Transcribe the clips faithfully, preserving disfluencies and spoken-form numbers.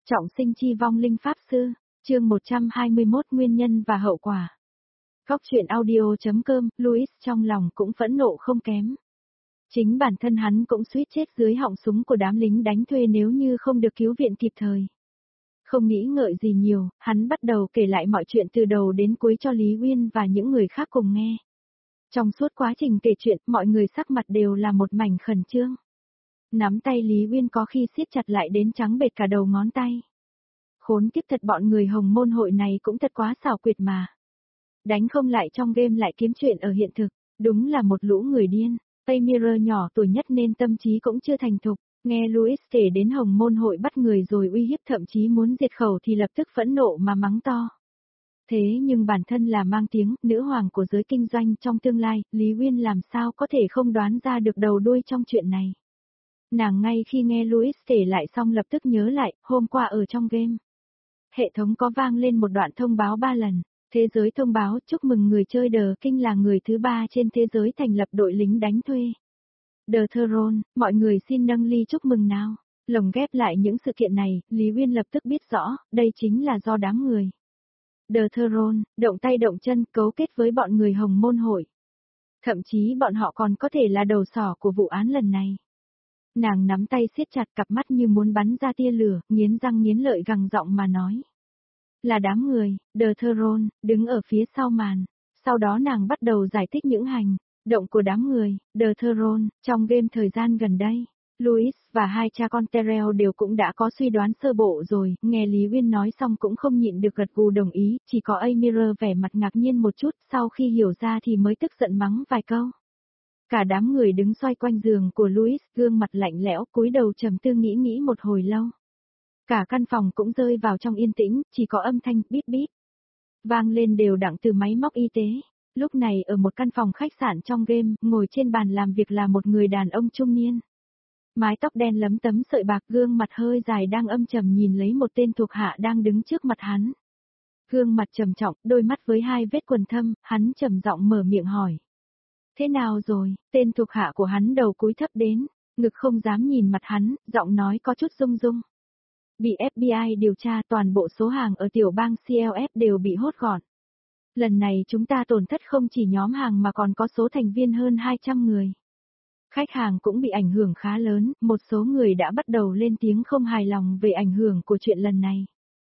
Trọng sinh chi vong linh pháp sư, chương một trăm hai mươi mốt nguyên nhân và hậu quả. Góc truyện audio chấm com, Louis trong lòng cũng phẫn nộ không kém. Chính bản thân hắn cũng suýt chết dưới họng súng của đám lính đánh thuê nếu như không được cứu viện kịp thời. Không nghĩ ngợi gì nhiều, hắn bắt đầu kể lại mọi chuyện từ đầu đến cuối cho Lý Uyên và những người khác cùng nghe. Trong suốt quá trình kể chuyện, mọi người sắc mặt đều là một mảnh khẩn trương. Nắm tay Lý Uyên có khi siết chặt lại đến trắng bệt cả đầu ngón tay. Khốn kiếp thật, bọn người Hồng Môn hội này cũng thật quá xảo quyệt mà. Đánh không lại trong game lại kiếm chuyện ở hiện thực, đúng là một lũ người điên. Amira nhỏ tuổi nhất nên tâm trí cũng chưa thành thục, nghe Louis kể đến Hồng Môn hội bắt người rồi uy hiếp thậm chí muốn diệt khẩu thì lập tức phẫn nộ mà mắng to. Thế nhưng bản thân là mang tiếng nữ hoàng của giới kinh doanh trong tương lai, Lý Uyên làm sao có thể không đoán ra được đầu đuôi trong chuyện này. Nàng ngay khi nghe Louis kể lại xong lập tức nhớ lại, hôm qua ở trong game. Hệ thống có vang lên một đoạn thông báo ba lần. Thế giới thông báo chúc mừng người chơi The King là người thứ ba trên thế giới thành lập đội lính đánh thuê. The Throne, mọi người xin nâng ly chúc mừng nào. Lồng ghép lại những sự kiện này, Lý Uyên lập tức biết rõ, đây chính là do đám người. The Throne, động tay động chân cấu kết với bọn người Hồng Môn hội. Thậm chí bọn họ còn có thể là đầu sỏ của vụ án lần này. Nàng nắm tay siết chặt, cặp mắt như muốn bắn ra tia lửa, nghiến răng nghiến lợi gằn giọng mà nói. Là đám người, The Throne, đứng ở phía sau màn. Sau đó nàng bắt đầu giải thích những hành động của đám người, The Throne, trong game thời gian gần đây. Louis và hai cha con Terrell đều cũng đã có suy đoán sơ bộ rồi, nghe Lý Uyên nói xong cũng không nhịn được gật gù đồng ý, chỉ có Amira vẻ mặt ngạc nhiên một chút, sau khi hiểu ra thì mới tức giận mắng vài câu. Cả đám người đứng xoay quanh giường của Louis, gương mặt lạnh lẽo, cúi đầu trầm tư nghĩ nghĩ một hồi lâu. Cả căn phòng cũng rơi vào trong yên tĩnh, chỉ có âm thanh bíp bíp vang lên đều đặn từ máy móc y tế. Lúc này ở một căn phòng khách sạn trong game, ngồi trên bàn làm việc là một người đàn ông trung niên. Mái tóc đen lấm tấm sợi bạc, gương mặt hơi dài đang âm trầm nhìn lấy một tên thuộc hạ đang đứng trước mặt hắn. Gương mặt trầm trọng, đôi mắt với hai vết quần thâm, hắn trầm giọng mở miệng hỏi. Thế nào rồi? Tên thuộc hạ của hắn đầu cúi thấp đến, ngực không dám nhìn mặt hắn, giọng nói có chút rung rung. Bị ép bê i điều tra, toàn bộ số hàng ở tiểu bang xê lờ ép đều bị hốt gọn. Lần này chúng ta tổn thất không chỉ nhóm hàng mà còn có số thành viên hơn hai trăm người. Khách hàng cũng bị ảnh hưởng khá lớn, một số người đã bắt đầu lên tiếng không hài lòng về ảnh hưởng của chuyện lần này.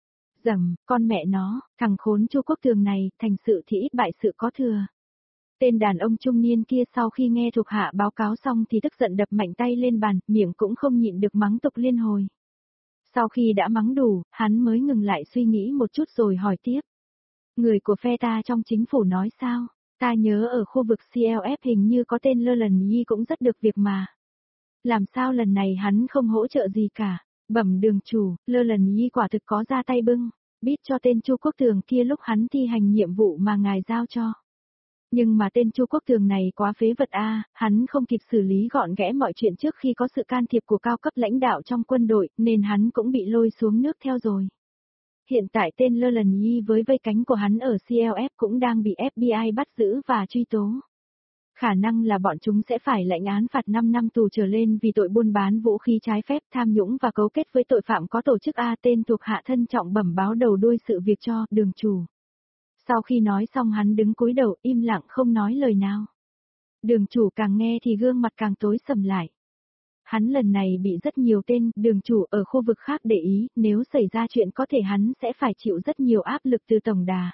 Dầm, con mẹ nó, thằng khốn Chu Quốc Tường này, thành sự thì ít bại sự có thừa. Tên đàn ông trung niên kia sau khi nghe thuộc hạ báo cáo xong thì tức giận đập mạnh tay lên bàn, miệng cũng không nhịn được mắng tục liên hồi. Sau khi đã mắng đủ, hắn mới ngừng lại suy nghĩ một chút rồi hỏi tiếp. Người của phe ta trong chính phủ nói sao? Ta nhớ ở khu vực xê lờ ép hình như có tên Lơ Lần Nhi cũng rất được việc mà. Làm sao lần này hắn không hỗ trợ gì cả? Bẩm đường chủ, Lơ Lần Nhi quả thực có ra tay bưng, biết cho tên Chu Quốc Tường kia lúc hắn thi hành nhiệm vụ mà ngài giao cho. Nhưng mà tên Chu Quốc Tường này quá phế vật a, hắn không kịp xử lý gọn ghẽ mọi chuyện trước khi có sự can thiệp của cao cấp lãnh đạo trong quân đội, nên hắn cũng bị lôi xuống nước theo rồi. Hiện tại tên Lơ Lần Nhi với vây cánh của hắn ở xê lờ ép cũng đang bị ép bê i bắt giữ và truy tố. Khả năng là bọn chúng sẽ phải lãnh án phạt năm năm tù trở lên vì tội buôn bán vũ khí trái phép, tham nhũng và cấu kết với tội phạm có tổ chức a. Tên thuộc hạ thân trọng bẩm báo đầu đuôi sự việc cho đường chủ. Sau khi nói xong hắn đứng cúi đầu im lặng không nói lời nào. Đường chủ càng nghe thì gương mặt càng tối sầm lại. Hắn lần này bị rất nhiều tên đường chủ ở khu vực khác để ý, nếu xảy ra chuyện có thể hắn sẽ phải chịu rất nhiều áp lực từ tổng đà.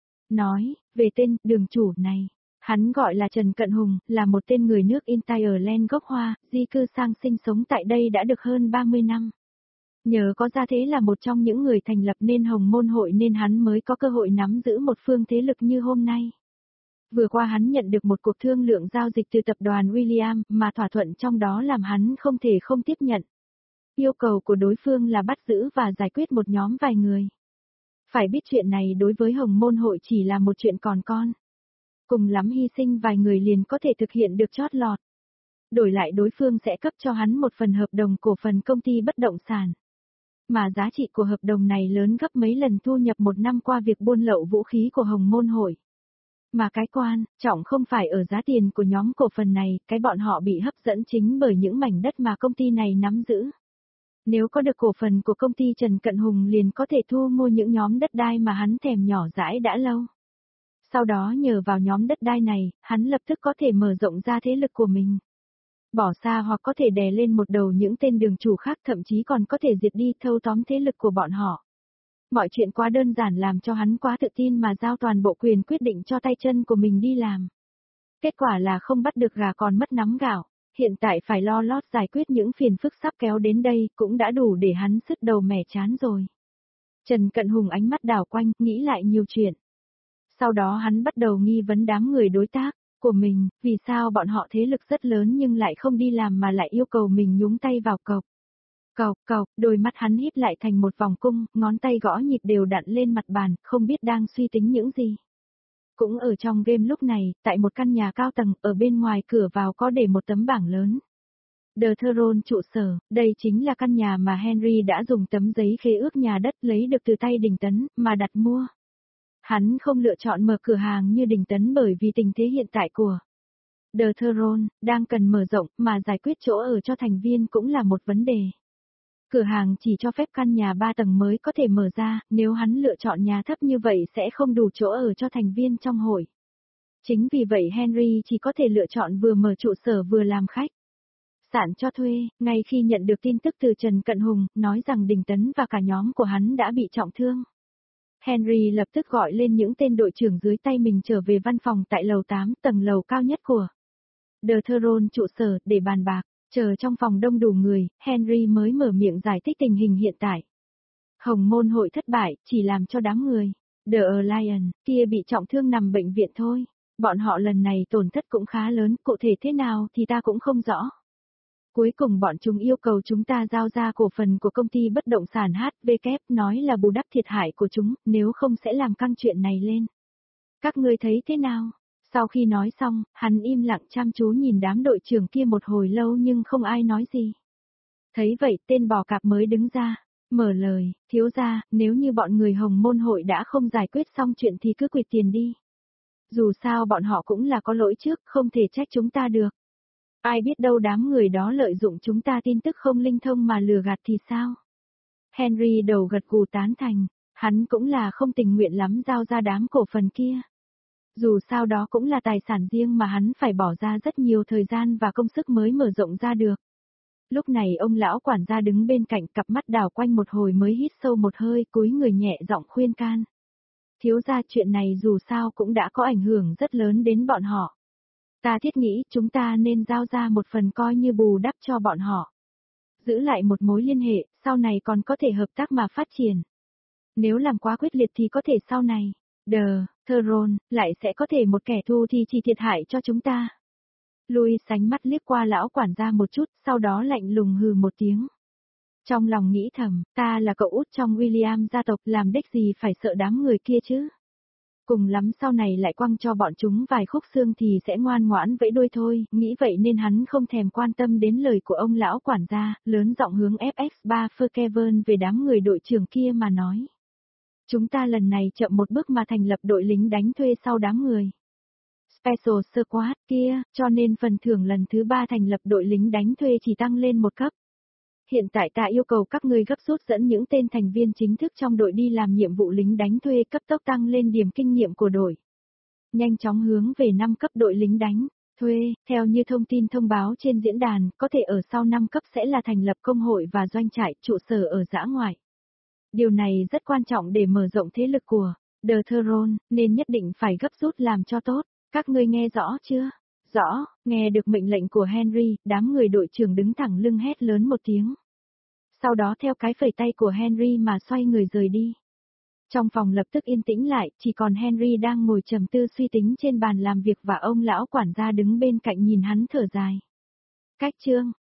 Nói, về tên đường chủ này, hắn gọi là Trần Cận Hùng, là một tên người nước Ireland gốc Hoa, di cư sang sinh sống tại đây đã được hơn ba mươi năm. Nhờ có gia thế là một trong những người thành lập nên Hồng Môn hội nên hắn mới có cơ hội nắm giữ một phương thế lực như hôm nay. Vừa qua hắn nhận được một cuộc thương lượng giao dịch từ tập đoàn William mà thỏa thuận trong đó làm hắn không thể không tiếp nhận. Yêu cầu của đối phương là bắt giữ và giải quyết một nhóm vài người. Phải biết chuyện này đối với Hồng Môn hội chỉ là một chuyện còn con. Cùng lắm hy sinh vài người liền có thể thực hiện được chót lọt. Đổi lại đối phương sẽ cấp cho hắn một phần hợp đồng cổ phần công ty bất động sản. Mà giá trị của hợp đồng này lớn gấp mấy lần thu nhập một năm qua việc buôn lậu vũ khí của Hồng Môn hội. Mà cái quan trọng không phải ở giá tiền của nhóm cổ phần này, cái bọn họ bị hấp dẫn chính bởi những mảnh đất mà công ty này nắm giữ. Nếu có được cổ phần của công ty Trần Cận Hùng liền có thể thu mua những nhóm đất đai mà hắn thèm nhỏ dãi đã lâu. Sau đó nhờ vào nhóm đất đai này, hắn lập tức có thể mở rộng ra thế lực của mình. Bỏ xa hoặc có thể đè lên một đầu những tên đường chủ khác, thậm chí còn có thể diệt đi thâu tóm thế lực của bọn họ. Mọi chuyện quá đơn giản làm cho hắn quá tự tin mà giao toàn bộ quyền quyết định cho tay chân của mình đi làm. Kết quả là không bắt được gà còn mất nắm gạo, hiện tại phải lo lót giải quyết những phiền phức sắp kéo đến đây cũng đã đủ để hắn sứt đầu mẻ chán rồi. Trần Cận Hùng ánh mắt đảo quanh, nghĩ lại nhiều chuyện. Sau đó hắn bắt đầu nghi vấn đám người đối tác của mình, vì sao bọn họ thế lực rất lớn nhưng lại không đi làm mà lại yêu cầu mình nhúng tay vào cộc. Cộc cộc, đôi mắt hắn híp lại thành một vòng cung, ngón tay gõ nhịp đều đặn lên mặt bàn, không biết đang suy tính những gì. Cũng ở trong game lúc này, tại một căn nhà cao tầng, ở bên ngoài cửa vào có để một tấm bảng lớn. The Throne trụ sở, đây chính là căn nhà mà Henry đã dùng tấm giấy khế ước nhà đất lấy được từ tay Đình Tấn, mà đặt mua. Hắn không lựa chọn mở cửa hàng như Đình Tấn bởi vì tình thế hiện tại của The Throne đang cần mở rộng, mà giải quyết chỗ ở cho thành viên cũng là một vấn đề. Cửa hàng chỉ cho phép căn nhà ba tầng mới có thể mở ra, nếu hắn lựa chọn nhà thấp như vậy sẽ không đủ chỗ ở cho thành viên trong hội. Chính vì vậy Henry chỉ có thể lựa chọn vừa mở trụ sở vừa làm khách sạn cho thuê. Ngay khi nhận được tin tức từ Trần Cận Hùng, nói rằng Đình Tấn và cả nhóm của hắn đã bị trọng thương, Henry lập tức gọi lên những tên đội trưởng dưới tay mình trở về văn phòng tại lầu tám, tầng lầu cao nhất của The Throne trụ sở, để bàn bạc. Chờ trong phòng đông đủ người, Henry mới mở miệng giải thích tình hình hiện tại. Hồng môn hội thất bại, chỉ làm cho đám người The Alliance kia bị trọng thương nằm bệnh viện thôi. Bọn họ lần này tổn thất cũng khá lớn, cụ thể thế nào thì ta cũng không rõ. Cuối cùng bọn chúng yêu cầu chúng ta giao ra cổ phần của công ty bất động sản hát vê kép, nói là bù đắp thiệt hại của chúng, nếu không sẽ làm căng chuyện này lên. Các ngươi thấy thế nào? Sau khi nói xong, hắn im lặng chăm chú nhìn đám đội trưởng kia một hồi lâu nhưng không ai nói gì. Thấy vậy, tên bò cạp mới đứng ra, mở lời, thiếu gia, nếu như bọn người Hồng môn hội đã không giải quyết xong chuyện thì cứ quỵt tiền đi. Dù sao bọn họ cũng là có lỗi trước, không thể trách chúng ta được. Ai biết đâu đám người đó lợi dụng chúng ta tin tức không linh thông mà lừa gạt thì sao? Henry đầu gật gù tán thành, hắn cũng là không tình nguyện lắm giao ra đám cổ phần kia. Dù sao đó cũng là tài sản riêng mà hắn phải bỏ ra rất nhiều thời gian và công sức mới mở rộng ra được. Lúc này ông lão quản gia đứng bên cạnh, cặp mắt đảo quanh một hồi mới hít sâu một hơi, cúi người nhẹ giọng khuyên can. Thiếu gia, chuyện này dù sao cũng đã có ảnh hưởng rất lớn đến bọn họ. Ta thiết nghĩ chúng ta nên giao ra một phần coi như bù đắp cho bọn họ. Giữ lại một mối liên hệ, sau này còn có thể hợp tác mà phát triển. Nếu làm quá quyết liệt thì có thể sau này, The Throne lại sẽ có thể một kẻ thù thì chỉ thiệt hại cho chúng ta. Louis sánh mắt liếc qua lão quản gia một chút, sau đó lạnh lùng hừ một tiếng. Trong lòng nghĩ thầm, ta là cậu út trong William gia tộc, làm đếch gì phải sợ đám người kia chứ. Cùng lắm sau này lại quăng cho bọn chúng vài khúc xương thì sẽ ngoan ngoãn vẫy đuôi thôi, nghĩ vậy nên hắn không thèm quan tâm đến lời của ông lão quản gia, lớn giọng hướng ép ích ba Kevin về đám người đội trưởng kia mà nói. Chúng ta lần này chậm một bước mà thành lập đội lính đánh thuê sau đám người Special Squad kia, cho nên phần thưởng lần thứ ba thành lập đội lính đánh thuê chỉ tăng lên một cấp. Hiện tại ta yêu cầu các ngươi gấp rút dẫn những tên thành viên chính thức trong đội đi làm nhiệm vụ lính đánh thuê, cấp tốc tăng lên điểm kinh nghiệm của đội. Nhanh chóng hướng về năm cấp đội lính đánh thuê, theo như thông tin thông báo trên diễn đàn, có thể ở sau năm cấp sẽ là thành lập công hội và doanh trại, trụ sở ở dã ngoại. Điều này rất quan trọng để mở rộng thế lực của The Throne, nên nhất định phải gấp rút làm cho tốt. Các ngươi nghe rõ chưa? Rõ, nghe được mệnh lệnh của Henry, đám người đội trưởng đứng thẳng lưng hét lớn một tiếng. Sau đó theo cái phẩy tay của Henry mà xoay người rời đi. Trong phòng lập tức yên tĩnh lại, chỉ còn Henry đang ngồi trầm tư suy tính trên bàn làm việc và ông lão quản gia đứng bên cạnh nhìn hắn thở dài. Cách chương